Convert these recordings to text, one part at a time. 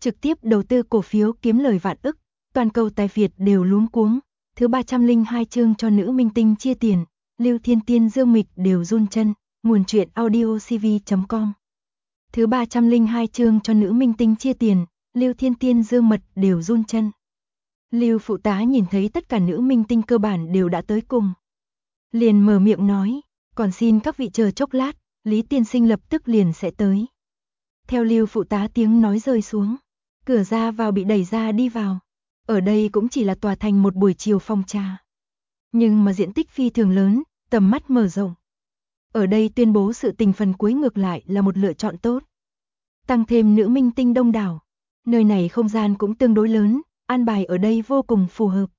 trực tiếp đầu tư cổ phiếu kiếm lời vạn ức, toàn cầu tài Việt đều luống cuống. Thứ 302 chương cho nữ minh tinh chia tiền, Lưu Thiên Tiên Dương Mịch đều run chân, nguồn truyện audiocv.com. Thứ 302 chương cho nữ minh tinh chia tiền, Lưu Thiên Tiên Dương Mật đều run chân. Lưu phụ tá nhìn thấy tất cả nữ minh tinh cơ bản đều đã tới cùng. Liền mở miệng nói, còn xin các vị chờ chốc lát, Lý tiên sinh lập tức liền sẽ tới. Theo Lưu phụ tá tiếng nói rơi xuống, cửa ra vào bị đẩy ra đi vào. Ở đây cũng chỉ là tòa thành một buổi chiều phong trà. Nhưng mà diện tích phi thường lớn, tầm mắt mở rộng. Ở đây tuyên bố sự tình phần cuối ngược lại là một lựa chọn tốt. Tăng thêm nữ minh tinh đông đảo. Nơi này không gian cũng tương đối lớn, an bài ở đây vô cùng phù hợp.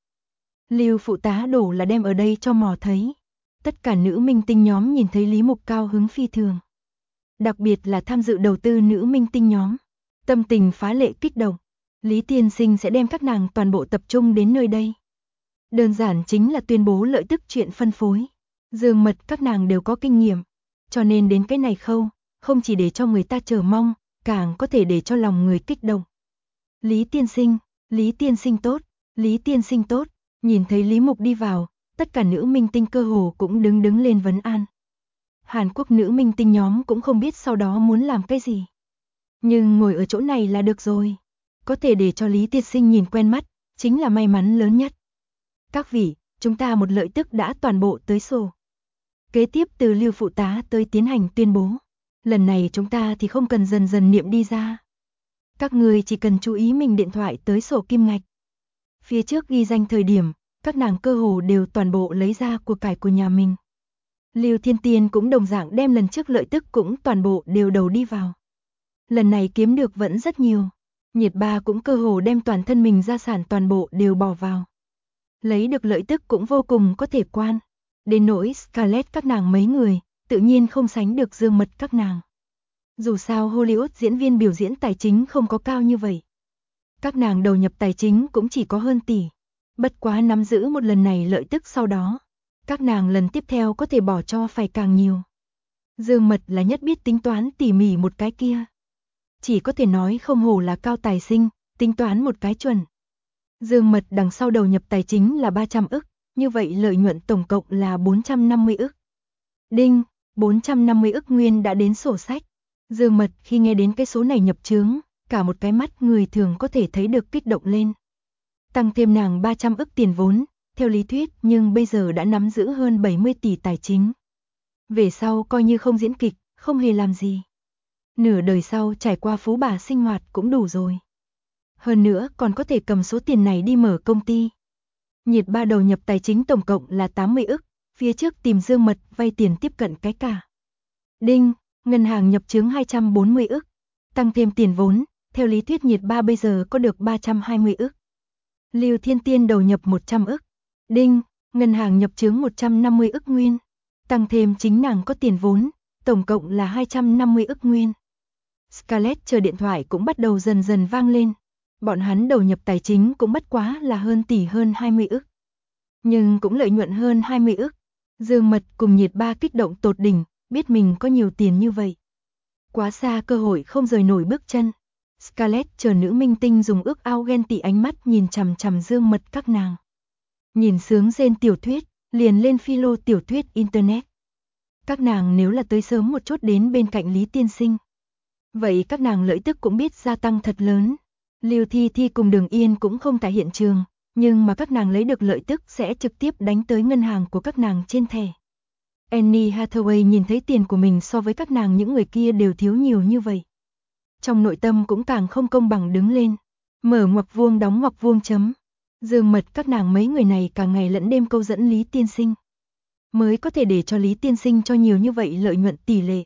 Lưu phụ tá đổ là đem ở đây cho mò thấy. Tất cả nữ minh tinh nhóm nhìn thấy Lý Mục cao hứng phi thường. Đặc biệt là tham dự đầu tư nữ minh tinh nhóm. Tâm tình phá lệ kích động. Lý tiên sinh sẽ đem các nàng toàn bộ tập trung đến nơi đây. Đơn giản chính là tuyên bố lợi tức chuyện phân phối. Dương Mật các nàng đều có kinh nghiệm. Cho nên đến cái này khâu, không chỉ để cho người ta chờ mong, càng có thể để cho lòng người kích động. Lý tiên sinh tốt, Lý tiên sinh tốt. Nhìn thấy Lý Mục đi vào, tất cả nữ minh tinh cơ hồ cũng đứng lên vấn an. Hàn Quốc nữ minh tinh nhóm cũng không biết sau đó muốn làm cái gì. Nhưng ngồi ở chỗ này là được rồi. Có thể để cho Lý tiên sinh nhìn quen mắt, chính là may mắn lớn nhất. Các vị, chúng ta một lợi tức đã toàn bộ tới sổ. Kế tiếp từ Lưu phụ tá tới tiến hành tuyên bố. Lần này chúng ta thì không cần dần dần niệm đi ra. Các người chỉ cần chú ý mình điện thoại tới sổ kim ngạch. Phía trước ghi danh thời điểm, các nàng cơ hồ đều toàn bộ lấy ra của cải của nhà mình. Lưu Thiên Tiên cũng đồng dạng đem lần trước lợi tức cũng toàn bộ đều đầu đi vào. Lần này kiếm được vẫn rất nhiều. Nhiệt Ba cũng cơ hồ đem toàn thân mình gia sản toàn bộ đều bỏ vào. Lấy được lợi tức cũng vô cùng có thể quan. Đến nỗi Scarlett các nàng mấy người, tự nhiên không sánh được Dương Mật các nàng. Dù sao Hollywood diễn viên biểu diễn tài chính không có cao như vậy. Các nàng đầu nhập tài chính cũng chỉ có hơn tỷ. Bất quá nắm giữ một lần này lợi tức sau đó. Các nàng lần tiếp theo có thể bỏ cho phải càng nhiều. Dương Mật là nhất biết tính toán tỉ mỉ một cái kia. Chỉ có thể nói không hổ là cao tài sinh, tính toán một cái chuẩn. Dương Mật đằng sau đầu nhập tài chính là 300 ức, như vậy lợi nhuận tổng cộng là 450 ức. Đinh, 450 ức nguyên đã đến sổ sách. Dương Mật khi nghe đến cái số này nhập chướng, cả một cái mắt người thường có thể thấy được kích động lên. Tăng thêm nàng 300 ức tiền vốn, theo lý thuyết nhưng bây giờ đã nắm giữ hơn 70 tỷ tài chính. Về sau coi như không diễn kịch, không hề làm gì. Nửa đời sau trải qua phú bà sinh hoạt cũng đủ rồi. Hơn nữa còn có thể cầm số tiền này đi mở công ty. Nhiệt Ba đầu nhập tài chính tổng cộng là 80 ức, phía trước tìm Dương Mật vay tiền tiếp cận cái cả. Đinh, ngân hàng nhập chướng 240 ức, tăng thêm tiền vốn, theo lý thuyết Nhiệt Ba bây giờ có được 320 ức. Lưu Thiên Tiên đầu nhập 100 ức. Đinh, ngân hàng nhập chướng 150 ức nguyên, tăng thêm chính nàng có tiền vốn, tổng cộng là 250 ức nguyên. Scarlett chờ điện thoại cũng bắt đầu dần dần vang lên. Bọn hắn đầu nhập tài chính cũng bất quá là hơn tỷ hơn 20 ức. Nhưng cũng lợi nhuận hơn 20 ức. Dương Mật cùng Nhiệt Ba kích động tột đỉnh, biết mình có nhiều tiền như vậy. Quá xa cơ hội không rời nổi bước chân. Scarlett chờ nữ minh tinh dùng ước ao ghen tị ánh mắt nhìn chằm chằm Dương Mật các nàng. Nhìn sướng rên tiểu thuyết, liền lên philo tiểu thuyết internet. Các nàng nếu là tới sớm một chút đến bên cạnh Lý tiên sinh, vậy các nàng lợi tức cũng biết gia tăng thật lớn. Lưu Thi Thi cùng Đường Yên cũng không tại hiện trường, nhưng mà các nàng lấy được lợi tức sẽ trực tiếp đánh tới ngân hàng của các nàng trên thẻ. Annie Hathaway nhìn thấy tiền của mình so với các nàng những người kia đều thiếu nhiều như vậy. Trong nội tâm cũng càng không công bằng đứng lên. Mở ngoặc vuông đóng ngoặc vuông chấm. Dương Mật các nàng mấy người này cả ngày lẫn đêm câu dẫn Lý tiên sinh. Mới có thể để cho Lý tiên sinh cho nhiều như vậy lợi nhuận tỷ lệ.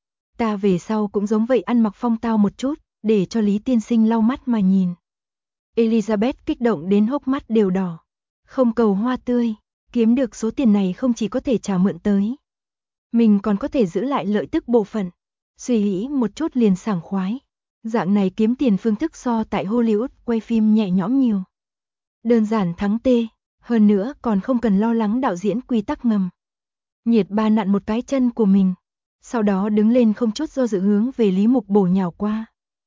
Ta về sau cũng giống vậy ăn mặc phong tao một chút, để cho Lý tiên sinh lau mắt mà nhìn. Elizabeth kích động đến hốc mắt đều đỏ. Không cầu hoa tươi, kiếm được số tiền này không chỉ có thể trả mượn tới. Mình còn có thể giữ lại lợi tức bộ phận. Suy nghĩ một chút liền sảng khoái. Dạng này kiếm tiền phương thức so tại Hollywood quay phim nhẹ nhõm nhiều. Đơn giản thắng tê, hơn nữa còn không cần lo lắng đạo diễn quy tắc ngầm. Nhiệt Ba nặn một cái chân của mình, sau đó đứng lên không chút do dự hướng về Lý Mục bổ nhào qua.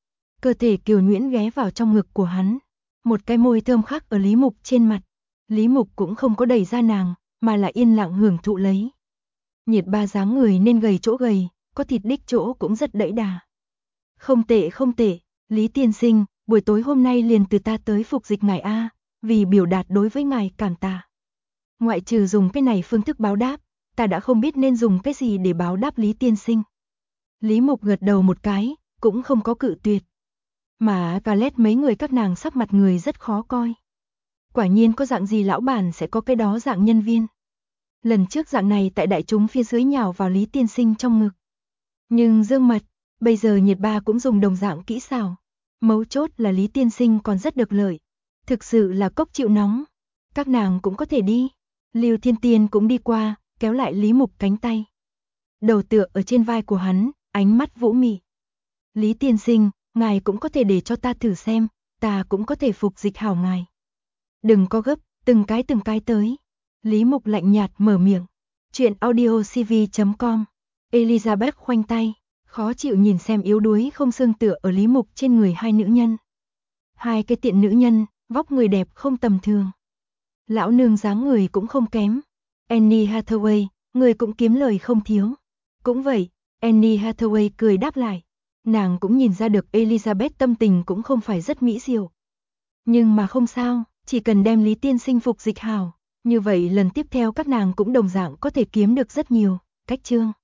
Cơ thể kiều nhuyễn ghé vào trong ngực của hắn. Một cái môi thơm khắc ở Lý Mục trên mặt. Lý Mục cũng không có đẩy ra nàng, mà là yên lặng hưởng thụ lấy. Nhiệt Ba dáng người nên gầy chỗ gầy, có thịt đích chỗ cũng rất đẫy đà. Không tệ không tệ, Lý tiên sinh, buổi tối hôm nay liền từ ta tới phục dịch ngài a, vì biểu đạt đối với ngài cảm tạ. Ngoại trừ dùng cái này phương thức báo đáp, ta đã không biết nên dùng cái gì để báo đáp Lý tiên sinh. Lý Mục gật đầu một cái, cũng không có cự tuyệt. Mà Scarlett mấy người các nàng sắc mặt người rất khó coi. Quả nhiên có dạng gì lão bản sẽ có cái đó dạng nhân viên. Lần trước dạng này tại đại chúng phía dưới nhào vào Lý tiên sinh trong ngực. Nhưng Dương Mật, bây giờ Nhiệt Ba cũng dùng đồng dạng kỹ xảo. Mấu chốt là Lý tiên sinh còn rất được lợi. Thực sự là cốc chịu nóng. Các nàng cũng có thể đi. Lưu Thiên Tiên cũng đi qua, kéo lại Lý Mục cánh tay. Đầu tựa ở trên vai của hắn, ánh mắt vũ mị. Lý tiên sinh, ngài cũng có thể để cho ta thử xem, ta cũng có thể phục dịch hảo ngài. Đừng có gấp, từng cái tới. Lý Mục lạnh nhạt mở miệng. Chuyện audiocv.com. Elizabeth khoanh tay, khó chịu nhìn xem yếu đuối không xương tựa ở Lý Mục trên người hai nữ nhân. Hai cái tiện nữ nhân, vóc người đẹp không tầm thường. Lão nương dáng người cũng không kém. Annie Hathaway, người cũng kiếm lời không thiếu. Cũng vậy, Annie Hathaway cười đáp lại. Nàng cũng nhìn ra được Elizabeth tâm tình cũng không phải rất mỹ diệu. Nhưng mà không sao, chỉ cần đem Lý tiên sinh phục dịch hảo, như vậy lần tiếp theo các nàng cũng đồng dạng có thể kiếm được rất nhiều. Cách chương